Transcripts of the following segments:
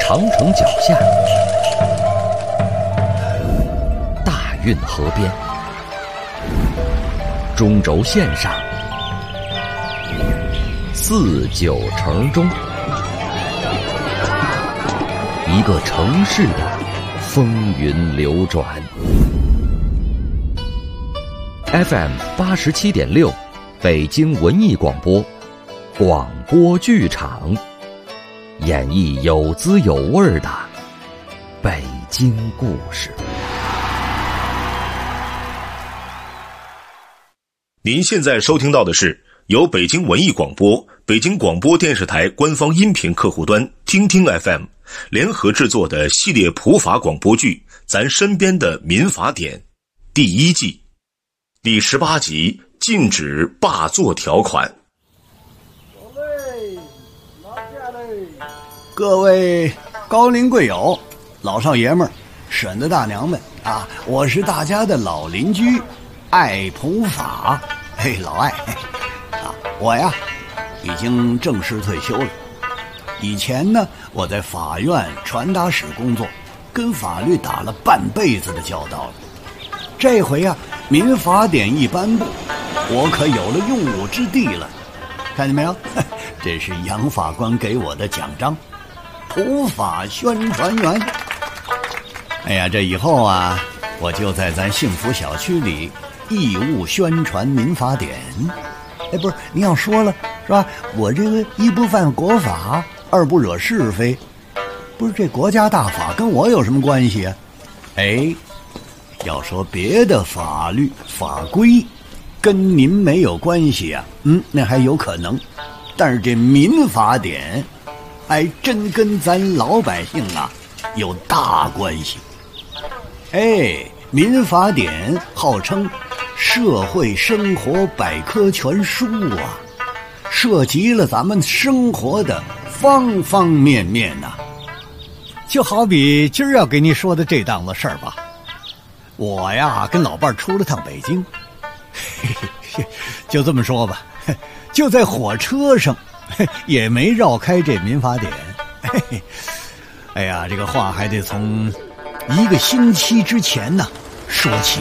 长城脚下，大运河边，中轴线上，四九城中，一个城市的风云流转。FM 87.6，北京文艺广播，广播剧场，演绎有滋有味的北京故事。 您现在收听到的是由北京文艺广播、北京广播电视台官方音频客户端听听 FM 联合制作的系列普法广播剧《咱身边的民法典》第1季第18集，禁止霸座条款。 各位高龄贵友、老少爷们儿、婶子大娘们啊，我是大家的老邻居爱普法，老爱啊，我呀已经正式退休了。以前呢，我在法院传达室工作，跟法律打了半辈子的交道了。这回啊，民法典一颁布，我可有了用武之地了。看见没有？这是杨法官给我的奖章，普法宣传员。哎呀，这以后啊，我就在咱幸福小区里义务宣传民法典。不是，您要说了是吧？我这个一不犯国法，二不惹是非，不是这国家大法跟我有什么关系啊？要说别的法律法规跟您没有关系啊，那还有可能，但是这民法典还真跟咱老百姓啊有大关系。民法典号称社会生活百科全书啊，涉及了咱们生活的方方面面呐。就好比今儿要给你说的这档子事儿吧，我呀跟老伴儿出了趟北京，就这么说吧，就在火车上也没绕开这民法典。哎呀，这个话还得从1个星期之前呢说起。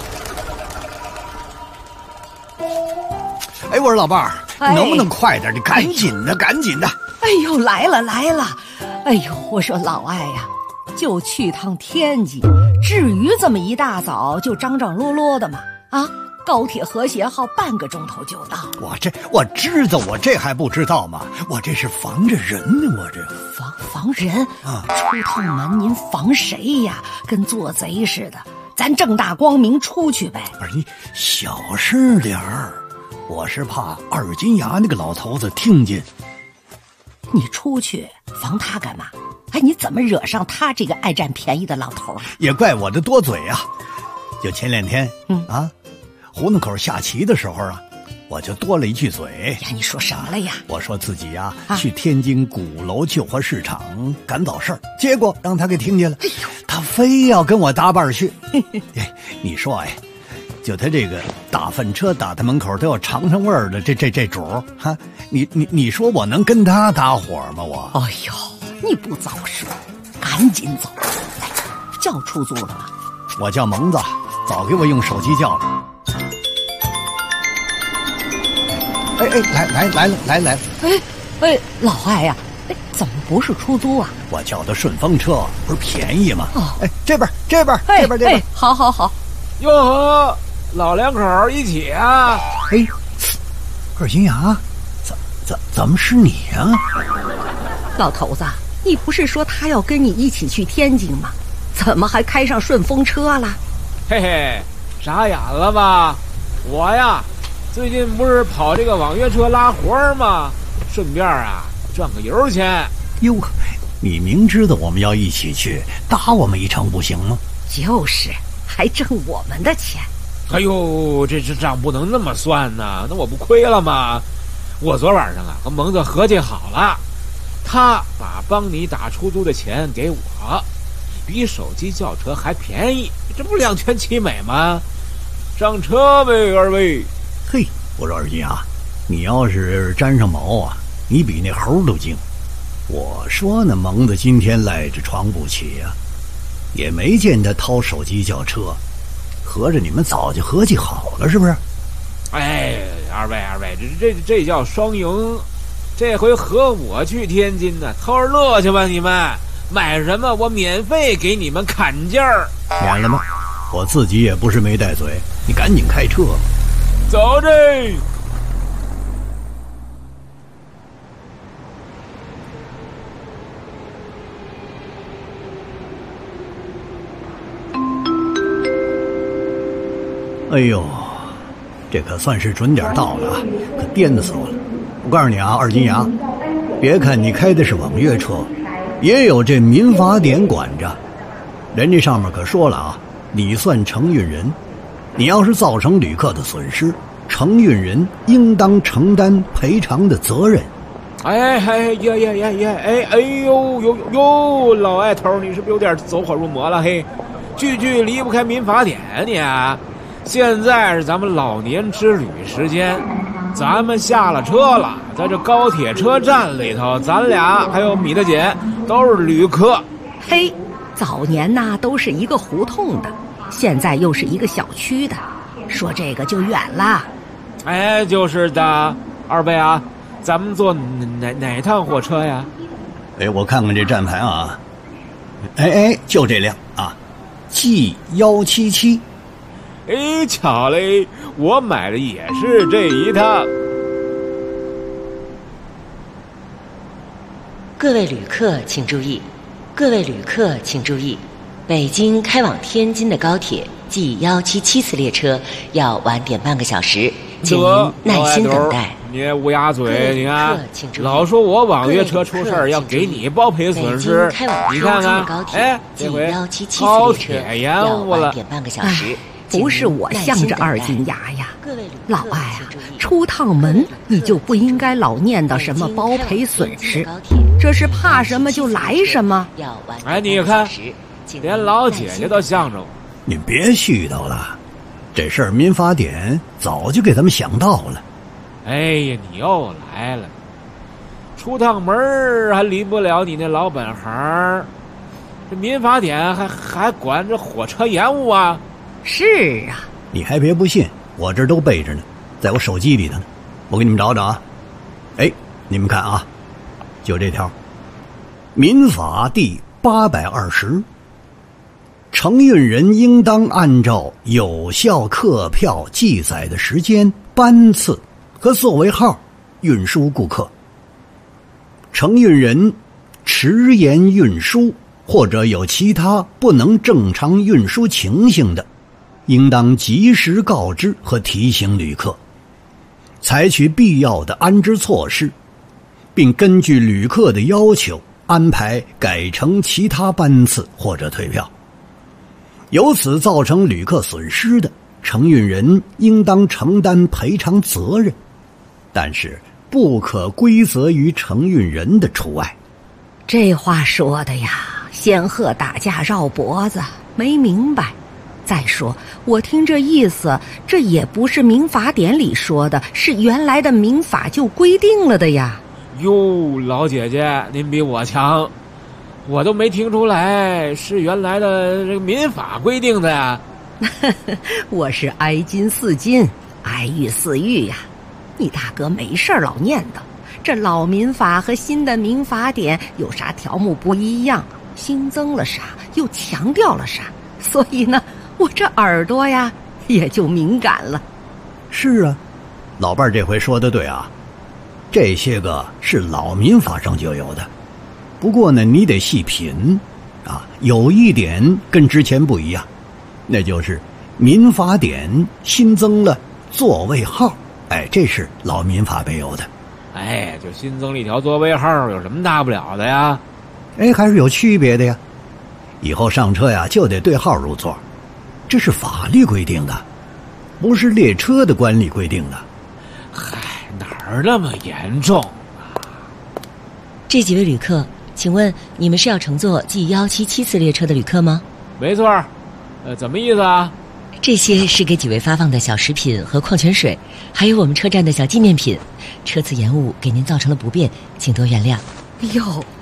我说老伴儿，能不能快点？你赶紧的，赶紧的！ 哎呦，来了！哎呦，我说老爱呀，就去趟天津，至于这么一大早就张张罗罗的吗？啊，高铁和谐号半个钟头就到。 我知道，我这还不知道吗？我这是防着人呢，我这防人啊！出趟门您防谁呀？跟做贼似的，咱正大光明出去呗。 不是你小声点儿，我是怕二金牙那个老头子听见。 你出去防他干嘛？你怎么惹上他这个爱占便宜的老头了？ 也怪我的多嘴啊！就前2天，胡同口下棋的时候啊，我就多了一句嘴。 你说什么了呀？ 我说自己呀去天津鼓楼旧货市场赶早事儿，结果让他给听见了。他非要跟我搭伴去。你说就他这个打粪车打他门口都要尝尝味儿的这主儿哈，你说我能跟他搭伙吗？我你不早说，赶紧走！叫出租了吗？ 我叫蒙子，早给我用手机叫了。来了！ 老爱呀，怎么不是出租啊？ 我叫的顺风车，不是便宜吗？这边， 好。 哟呵，老两口一起啊！ 二金牙，怎么是你啊？ 老头子，你不是说他要跟你一起去天津吗？怎么还开上顺风车了？ 傻眼了吧？我呀，最近不是跑这个网约车拉活吗？顺便啊赚个油钱。 哟，你明知道我们要一起去，搭我们一程不行吗？ 就是，还挣我们的钱。 这账不能那么算呢，那我不亏了吗？我昨晚上啊和蒙子合计好了，他把帮你打出租的钱给我，比手机叫车还便宜，这不两全其美吗？上车呗，二位。 我说二金啊，你要是沾上毛啊，你比那猴都精。 我说呢，蒙子今天赖着床不起呀，也没见他掏手机叫车，合着你们早就合计好了是不是？ 哎，二位，这叫双赢，这回和我去天津呢，偷着乐去吧你们，买什么我免费给你们砍价儿。 免了吗？我自己也不是没带嘴，你赶紧开车。 走着。 哎呦，这可算是准点到了，可颠死我了！我告诉你啊，二金牙，别看你开的是网约车，也有这民法典管着。人家上面可说了啊，你算承运人，你要是造成旅客的损失，承运人应当承担赔偿的责任。 哎呦，老爱头，你是不是有点走火入魔了？嘿，句离不开民法典你啊！现在是咱们老年之旅时间，咱们下了车了，在这高铁车站里头，咱俩还有米大姐都是旅客。 嘿，早年呐都是一个胡同的，现在又是一个小区的，说这个就远了。 哎，就是的，二位啊，咱们坐哪趟火车呀？ 哎，我看看这站牌啊，哎，就这辆啊 G177。 哎，巧嘞，我买的也是这一趟。 各位旅客请注意，北京开往天津的高铁 G177次列车要晚点半个小时，请您耐心等待。 你乌鸦嘴，你看，老说我网约车出事儿要给你包赔损失，你看看，哎，这回高铁延误了， 不是我向着二金牙呀，老艾啊，出趟门你就不应该老念叨什么包赔损失，这是怕什么就来什么。 哎，你看，连老姐姐都向着我。 你别絮叨了，这事儿民法典早就给咱们想到了。 哎呀，你又来了，出趟门还离不了你那老本行，这民法典还管这火车延误啊？ 是啊， 你还别不信，我这都背着呢，在我手机里头呢，我给你们找找啊。哎，你们看啊，就这条，民法第820，承运人应当按照有效客票记载的时间、班次和座位号运输顾客。承运人迟延运输或者有其他不能正常运输情形的，应当及时告知和提醒旅客，采取必要的安置措施，并根据旅客的要求安排改乘其他班次或者退票。由此造成旅客损失的，承运人应当承担赔偿责任，但是不可归责于承运人的除外。 这话说的呀，仙鹤打架绕脖子，没明白。再说我听这意思，这也不是民法典里说的，是原来的民法就规定了的呀。 哟，老姐姐您比我强，我都没听出来是原来的这个民法规定的呀。 我是哀金似金，哀玉似玉呀。你大哥没事老念叨这老民法和新的民法典有啥条目不一样，新增了啥又强调了啥，所以呢我这耳朵呀也就敏感了。 是啊，老伴儿这回说的对啊，这些个是老民法上就有的，不过呢你得细品啊，有一点跟之前不一样，那就是民法典新增了座位号。哎，这是老民法没有的。 哎，就新增了一条座位号，有什么大不了的呀？ 哎，还是有区别的呀。以后上车呀就得对号入座，这是法律规定的，不是列车的管理规定的。 嗨，哪儿那么严重啊？ 这几位旅客，请问你们是要乘坐G177次列车的旅客吗？ 没错。怎么意思啊？ 这些是给几位发放的小食品和矿泉水，还有我们车站的小纪念品。车次延误给您造成了不便，请多原谅。 哟，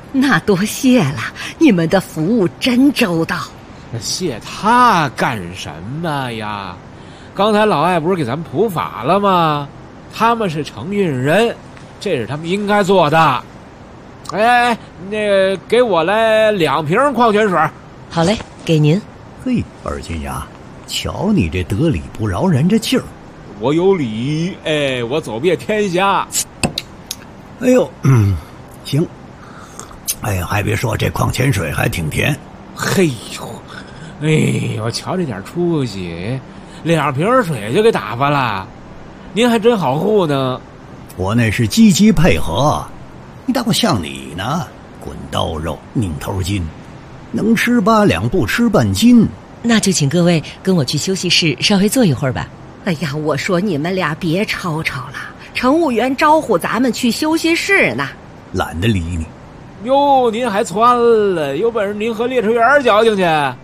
那多谢了，你们的服务真周到。 谢他干什么呀？刚才老艾不是给咱们普法了吗？他们是承运人，这是他们应该做的。哎，那个给我来2瓶矿泉水。 好嘞，给您。 嘿，二金牙，瞧你这得理不饶人这劲儿。 我有理，哎，我走遍天下。 哎呦，行。哎呀，还别说，这矿泉水还挺甜。 嘿呦，哎呦，瞧这点出息，2瓶水就给打发了，您还真好糊呢。 我那是积极配合，你当我像你呢？滚刀肉，拧头筋，能吃8两不吃半斤。 那就请各位跟我去休息室稍微坐一会儿吧。 哎呀，我说你们俩别吵吵了，乘务员招呼咱们去休息室呢。 懒得理你。 哟，您还窜了，有本事您和列车员较劲去。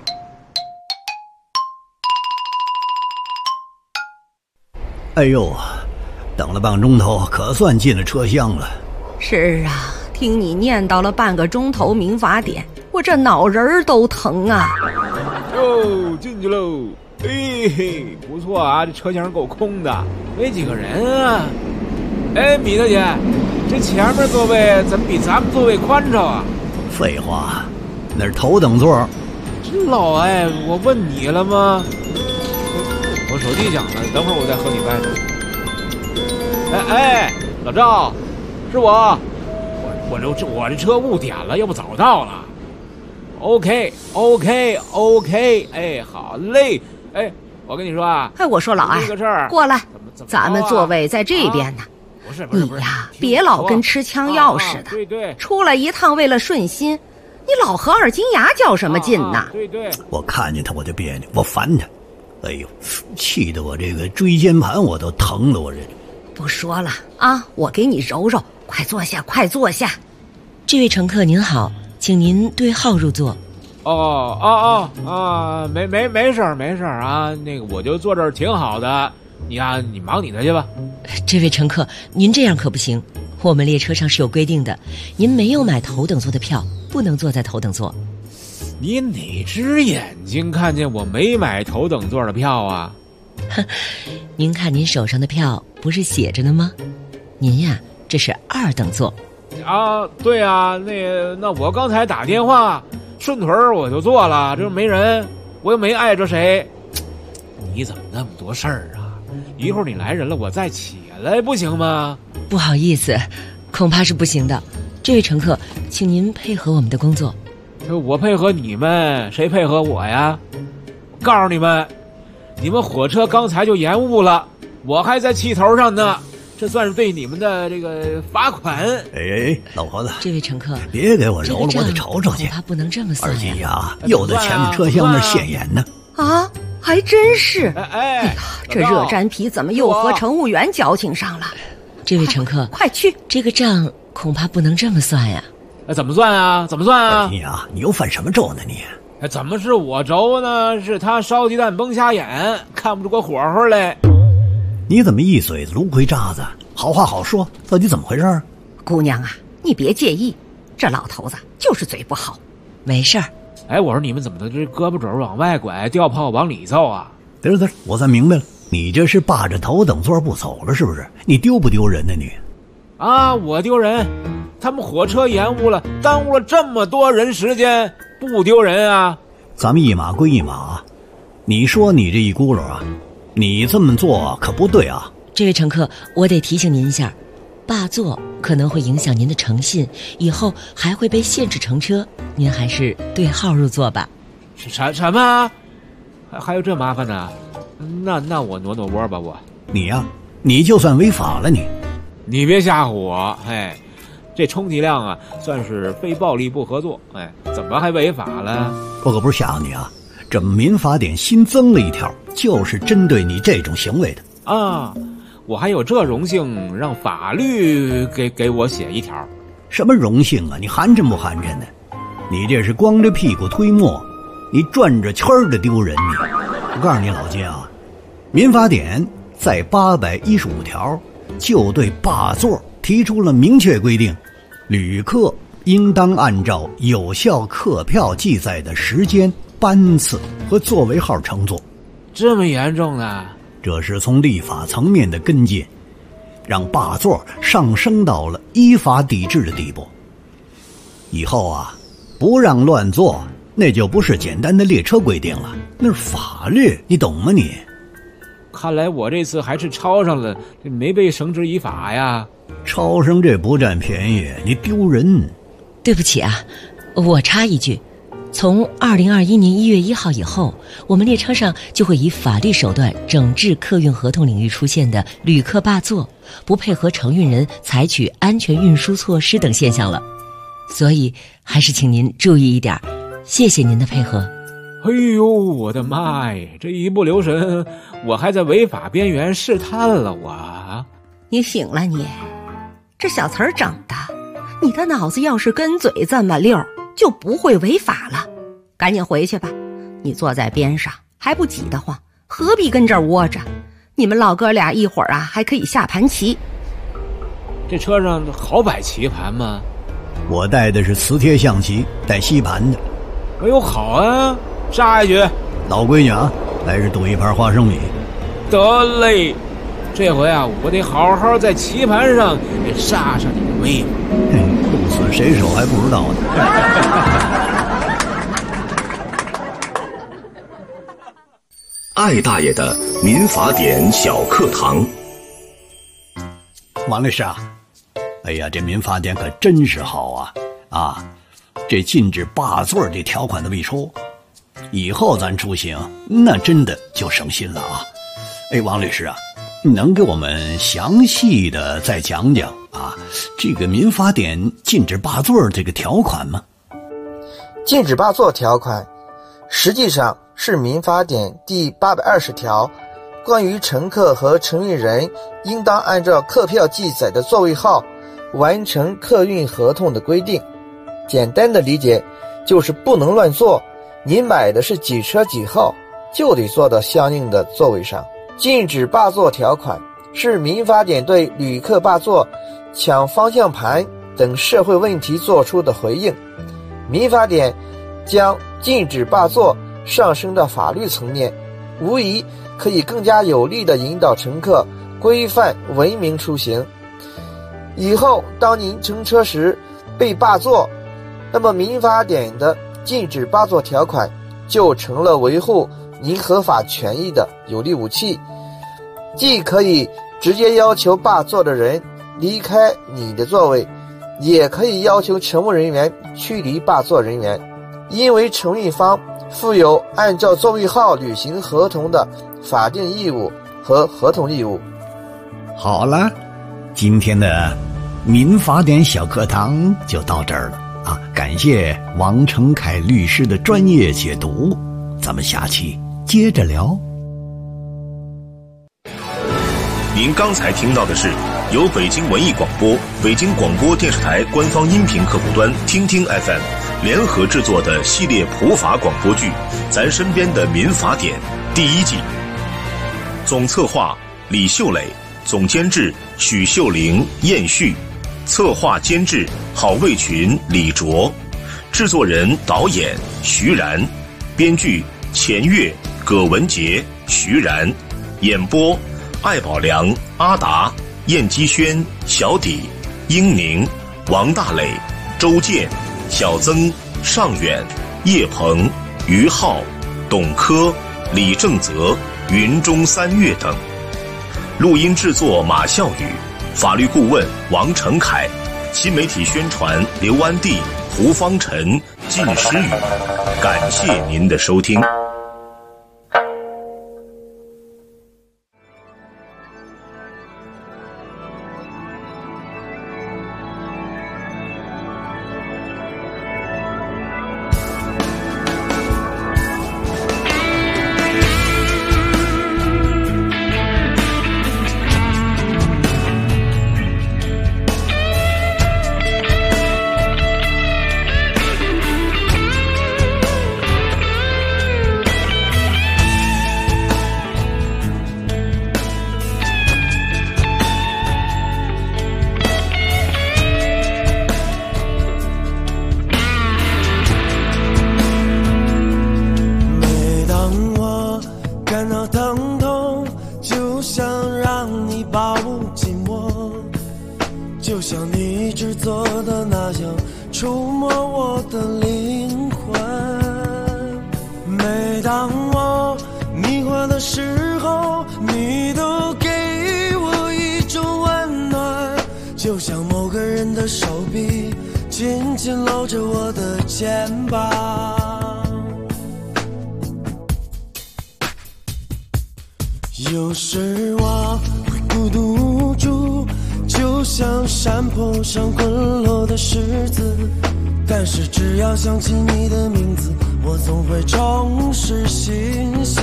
哎呦，等了半个钟头，可算进了车厢了。 是啊，听你念叨了半个钟头民法典，我这脑仁都疼啊。 哟，进去喽。哎嘿，不错啊，这车厢够空的，没几个人啊。哎，米大姐，这前面座位怎么比咱们座位宽敞啊？ 废话，那是头等座。 这老艾，我问你了吗？我手机响了，等会儿我再和你掰扯。哎，老赵，是我这车误点了，要不早到了。OK， 哎，好嘞。哎，我跟你说啊， 哎，我说老艾， 这个事儿过来，咱们座位啊在这边呢。 不是你呀，别老跟吃枪药似的。 对， 出来一趟为了顺心，你老和二金牙较什么劲呢？ 对， 我看见他我就别扭，我烦他。哎呦，气得我这个椎间盘我都疼了，我这。 不说了啊，我给你揉揉，快坐下，快坐下。 这位乘客您好，请您对号入座。 没事儿啊，那个我就坐这儿挺好的，你忙你的去吧。 这位乘客，您这样可不行，我们列车上是有规定的，您没有买头等座的票，不能坐在头等座。 你哪只眼睛看见我没买头等座的票啊？ 您看您手上的票不是写着呢吗？您呀，这是2等座。 啊，对啊，那我刚才打电话顺腿我就坐了，这没人，我又没碍着谁。你怎么那么多事儿啊？一会儿你来人了，我再起来不行吗？ 不好意思，恐怕是不行的。这位乘客，请您配合我们的工作。 我配合你们，谁配合我呀？我告诉你们，你们火车刚才就延误了，我还在气头上呢，这算是对你们的这个罚款。 哎，老婆子， 这位乘客， 别给我揉了，我得瞅瞅去。 恐怕不能这么算呀。 二金牙又在前面车厢那儿现眼呢。 啊，还真是。 哎呀，这热粘皮怎么又和乘务员矫情上了？ 这位乘客， 快去， 这个账恐怕不能这么算呀。 怎么算啊？ 二金牙，你又犯什么咒呢你？ 怎么是我轴呢？是他烧鸡蛋崩瞎眼，看不出个火候来。 你怎么一嘴子芦葵渣子？好话好说，到底怎么回事？ 姑娘啊，你别介意，这老头子就是嘴不好。 没事儿。 哎，我说你们怎么的，这胳膊肘往外拐，吊炮往里凑啊？ 得了，我算明白了，你这是霸着头等座不走了是不是？你丢不丢人呢你？ 啊，我丢人？他们火车延误了，耽误了这么多人时间，不丢人啊？ 咱们一码归一码，你说你这一轱辘啊，你这么做可不对啊。 这位乘客，我得提醒您一下，霸座可能会影响您的诚信，以后还会被限制乘车，您还是对号入座吧。 什么？还有这麻烦呢？那我挪挪窝吧我。 你呀，你就算违法了你别吓唬我，哎，这充其量啊算是非暴力不合作，哎，怎么还违法了？ 我可不是吓唬你啊，这民法典新增了一条，就是针对你这种行为的啊。我还有这荣幸让法律给我写一条。 什么荣幸啊？你寒碜不寒碜呢？你这是光着屁股推磨，你转着圈的丢人你。我告诉你老金啊，民法典在815条就对霸座提出了明确规定，旅客应当按照有效客票记载的时间、班次和座位号乘坐。 这么严重呢？ 这是从立法层面的跟进，让霸座上升到了依法抵制的地步。以后啊，不让乱坐，那就不是简单的列车规定了，那是法律，你懂吗你？ 看来我这次还是抄上了，没被绳之以法呀。 抄上这不占便宜，你丢人。 对不起啊，我插一句，从2021年1月1号以后，我们列车上就会以法律手段整治客运合同领域出现的旅客霸座、不配合承运人采取安全运输措施等现象了。所以还是请您注意一点，谢谢您的配合。 哎呦，我的妈呀！这一不留神，我还在违法边缘试探了我。 你醒了你，这小词儿整的，你的脑子要是跟嘴这么溜，就不会违法了。赶紧回去吧，你坐在边上还不挤得慌，何必跟这儿窝着？你们老哥俩一会儿啊还可以下盘棋。 这车上好摆棋盘吗？ 我带的是磁铁象棋，带吸盘的。 哎呦，好啊！杀一局， 老闺女啊，来日赌一盘花生米。 得嘞，这回啊，我得好好在棋盘上给杀杀你的威风。 鹿死谁手还不知道呢。 艾大爷的民法典小课堂。 王律师啊，哎呀，这民法典可真是好啊！这禁止霸座这条款都未出，以后咱出行那真的就省心了啊！哎，王律师啊，你能给我们详细的再讲讲啊？这个民法典禁止霸座这个条款吗？ 禁止霸座条款实际上是民法典第820条关于乘客和承运人应当按照客票记载的座位号完成客运合同的规定。简单的理解就是不能乱坐，你买的是几车几号，就得坐到相应的座位上。禁止霸座条款是民法典对旅客霸座、抢方向盘等社会问题做出的回应。民法典将禁止霸座上升到法律层面，无疑可以更加有力地引导乘客规范文明出行。以后当您乘车时被霸座，那么民法典的禁止霸座条款就成了维护您合法权益的有力武器，既可以直接要求霸座的人离开你的座位，也可以要求乘务人员驱离霸座人员，因为承运方负有按照座位号履行合同的法定义务和合同义务。 好了，今天的民法典小课堂就到这儿了啊！感谢王成凯律师的专业解读，咱们下期接着聊。 您刚才听到的是由北京文艺广播、北京广播电视台官方音频客户端听听 FM 联合制作的系列普法广播剧《咱身边的民法典》第1季。总策划李秀磊，总监制许秀玲、燕旭，策划监制郝卫群、李卓，制作人导演徐然，编剧钱月、葛文杰、徐然，演播艾宝良、阿达、燕基轩、小底、英宁、王大磊、周健、小曾、尚远、叶鹏、于浩、董科、李正泽、云中三月等。录音制作马笑宇，法律顾问王成凯，新媒体宣传刘安娣、胡方晨、靳诗雨。感谢您的收听。 做的那样触摸我的灵魂。每当我迷惑的时候，你都给我一种温暖，就像某个人的手臂紧紧搂着我的肩膀。有时我会孤独无助，就像山坡上滚落的石子，但是只要想起你的名字，我总会重拾信心。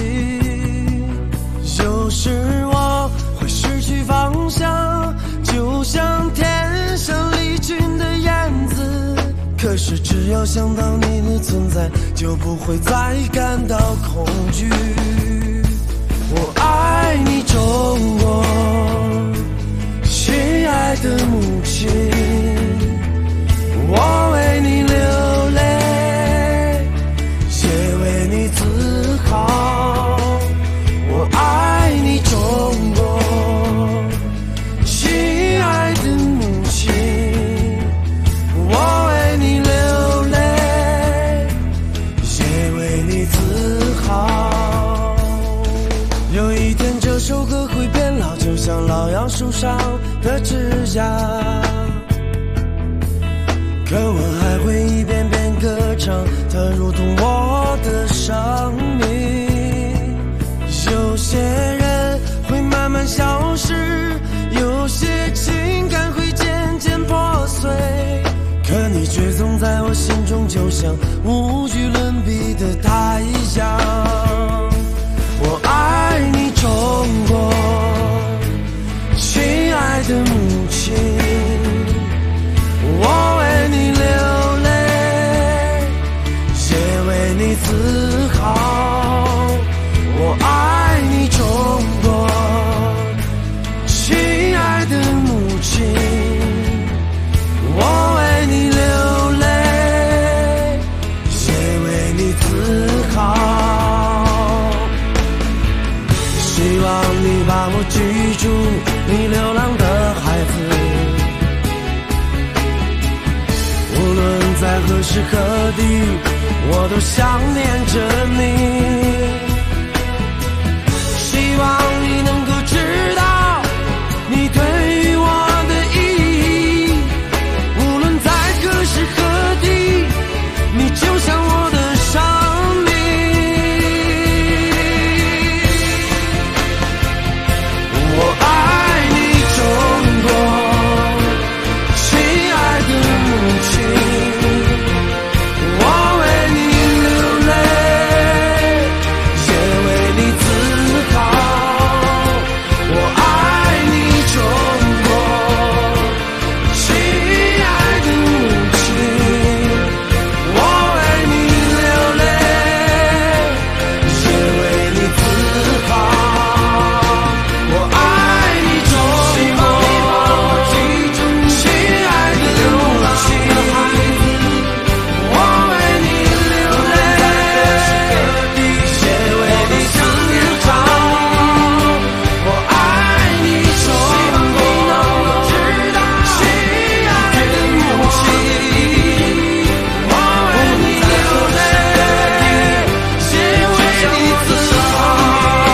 有时我会失去方向，就像天上离群的燕子，可是只要想到你的存在，就不会再感到恐惧。我爱你中国，亲爱的母亲，我为你流泪，也为你自豪。我爱你中国，亲爱的母亲，我为你流泪，也为你自豪。有一天这首歌会变老，就像老杨树上的枝桠，可我还会一遍遍歌唱，它如同我的生命。有些人会慢慢消失，有些情感会渐渐破碎，可你却总在我心中，就像无与伦比的太阳。我爱你中国，亲爱的母亲，我为你流泪，也为你自豪。我爱你中国，亲爱的母亲，我为你流泪，也为你自豪。希望你把我记住，你流浪的孩子，无论在何时何地，我都想念着你。希望你能够知道你对于我的意义，无论在何时何地，你就像我的生命。我爱你中国，亲爱的母亲，我为你流泪，也为你自豪。我爱你中国，亲爱的母亲，我为你流泪，也为你自豪。我爱你中国，亲爱的母亲，我为你流泪，也为你自豪。我爱你中国，亲爱的母亲，我为你流泪，也为你自豪。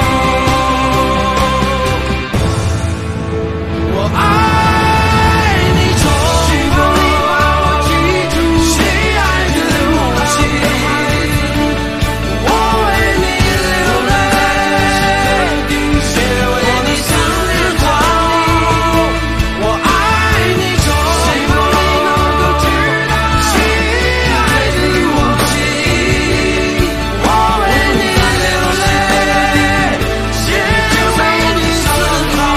我爱你中国，亲爱的母亲，我为你流泪，也为你自豪。我爱你中国，亲爱的母亲，我为你流泪，也为你自豪。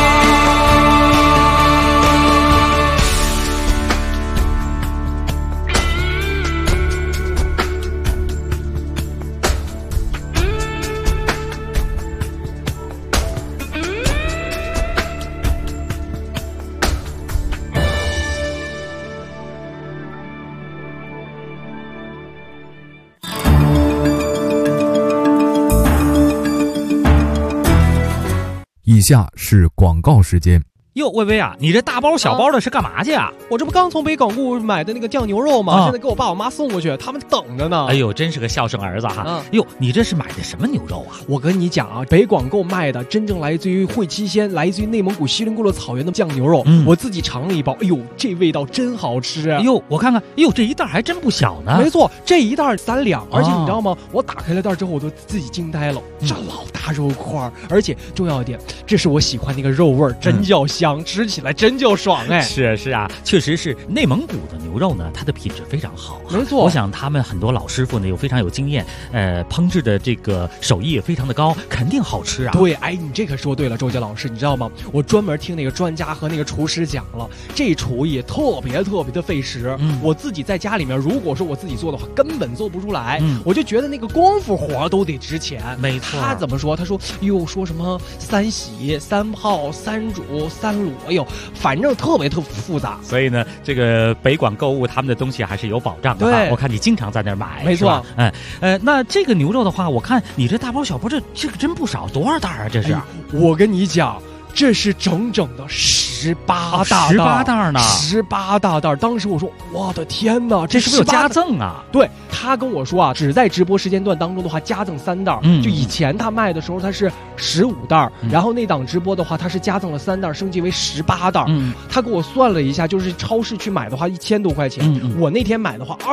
以下是广告时间。 哟，薇薇啊，你这大包小包的是干嘛去啊？ 我这不刚从北广固买的那个酱牛肉吗？现在给我爸我妈送过去，他们等着呢。 哎呦，真是个孝顺儿子哈！哟，你这是买的什么牛肉啊？ 我跟你讲啊，北广购卖的真正来自于会期鲜，来自于内蒙古锡林郭勒草原的酱牛肉，我自己尝了一包，哎呦，这味道真好吃啊！ 哎呦，我看看，哎呦，这一袋还真不小呢。 没错，这一袋3两，而且你知道吗？我打开了袋之后，我都自己惊呆了，这老大肉块，而且重要一点，这是我喜欢那个肉味，真叫香，吃起来真叫爽哎！ 是啊，确实是内蒙古的牛肉呢，它的品质非常好。 没错， 我想他们很多老师傅呢，非常有经验，烹制的这个手艺也非常的高，肯定好吃啊。 对，哎，你这可说对了，周杰老师，你知道吗？我专门听那个专家和那个厨师讲了，这厨艺特别的费时。我自己在家里面，如果说我自己做的话，根本做不出来。我就觉得那个功夫活都得值钱。 没错。 他怎么说？他说哟，说什么3洗、3泡、3煮、3卤，哎呦，反正特别复杂。 所以呢，这个北广购物他们的东西还是有保障的。对，我看你经常在那儿买。 没错。 那这个牛肉的话，我看你这大包小包，这个真不少，多少袋啊？这是？ 我跟你讲，这是整整的18大袋 ，18袋呢 ，18大袋。当时我说，我的天哪， 这是不是有加赠啊？ 对，他跟我说啊，只在直播时间段当中的话加赠3袋。就以前他卖的时候他是15袋，然后那档直播的话他是加赠了3袋，升级为18袋。他给我算了一下，就是超市去买的话1000多块钱，我那天买的话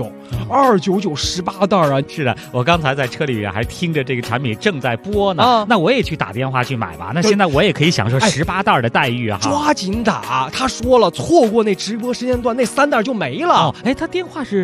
299，29918袋啊！ 是的，我刚才在车里还听着这个产品正在播呢，那我也去打电话去买吧。那现在我也可以享受18袋的待遇啊！ 抓紧打，他说了，错过那直播时间段，那3袋就没了。 他电话是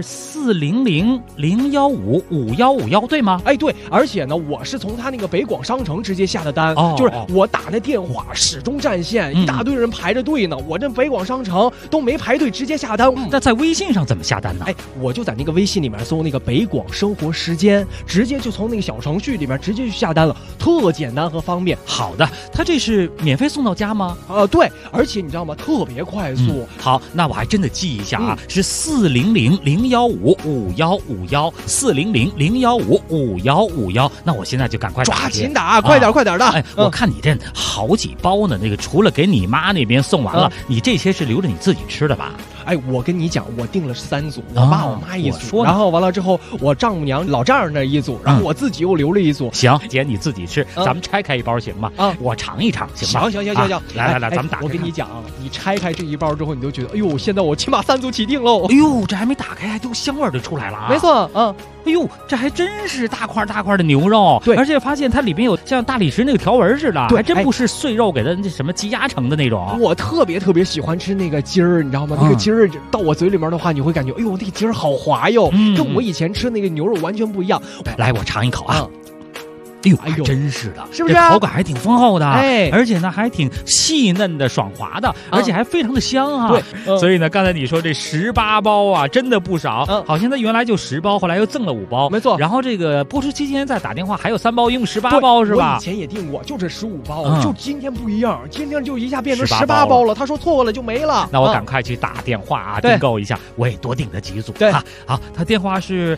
400-015-5151，对吗？ 对，而且呢，我是从他那个北广商城直接下的单，就是我打那电话始终占线，一大堆人排着队呢，我这北广商城都没排队，直接下单。 那在微信上怎么下单呢？ 我就在那个微信里面搜那个北广生活时间，直接就从那个小程序里面直接去下单了，特简单和方便。 好的，他这是免费送到家吗？ 对，而且你知道吗？特别快速。 好，那我还真的记一下啊，是400-015-5151，400-015-5151。那我现在就赶快抓紧打，快点的。 我看你这好几包呢，那个除了给你妈那边送完了，你这些是留着你自己吃的吧？ 我跟你讲，我订了3组，我爸我妈一组，然后完了之后，我丈母娘老丈人那一组，然后我自己又留了一组。 行，姐你自己吃，咱们拆开一包行吗？我尝一尝行吗？ 行， 来，咱们打开。 我跟你讲，你拆开这一包之后，你就觉得，哎呦，现在我起码3组起订喽。 哎呦，这还没打开，还都香味就出来了啊！ 没错， 哎呦，这还真是大块的牛肉，对，而且发现它里面有像大理石那个条纹似的，还真不是碎肉给它那什么积压成的那种。 我特别喜欢吃那个筋儿，你知道吗？那个筋儿到我嘴里面的话，你会感觉，哎呦，那个筋儿好滑哟，跟我以前吃那个牛肉完全不一样。 来，我尝一口啊。哎呦，真是的， 是不是？ 这口感还挺丰厚的，而且呢还挺细嫩的、爽滑的，而且还非常的香啊。 对， 所以呢，刚才你说这18包啊，真的不少。好像它原来就10包，后来又赠了5包， 没错。 然后这个播出期间再打电话，还有3包，一共18包是吧？ 我以前也订过，就这15包，就今天不一样，今天就一下变成18包了。他说错了就没了， 那我赶快去打电话啊，订购一下，我也多订了几组。对，好，他电话是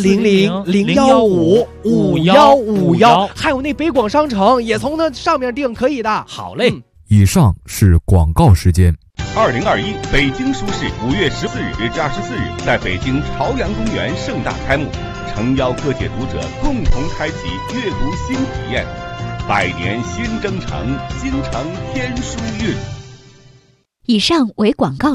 400-015-5151，还有那北广商城也从那上面订，可以的。 好嘞。 以上是广告时间。 2021北京书市5月14日至24日在北京朝阳公园盛大开幕，诚邀各界读者共同开启阅读新体验。百年新征程，京城天书韵。 以上为广告。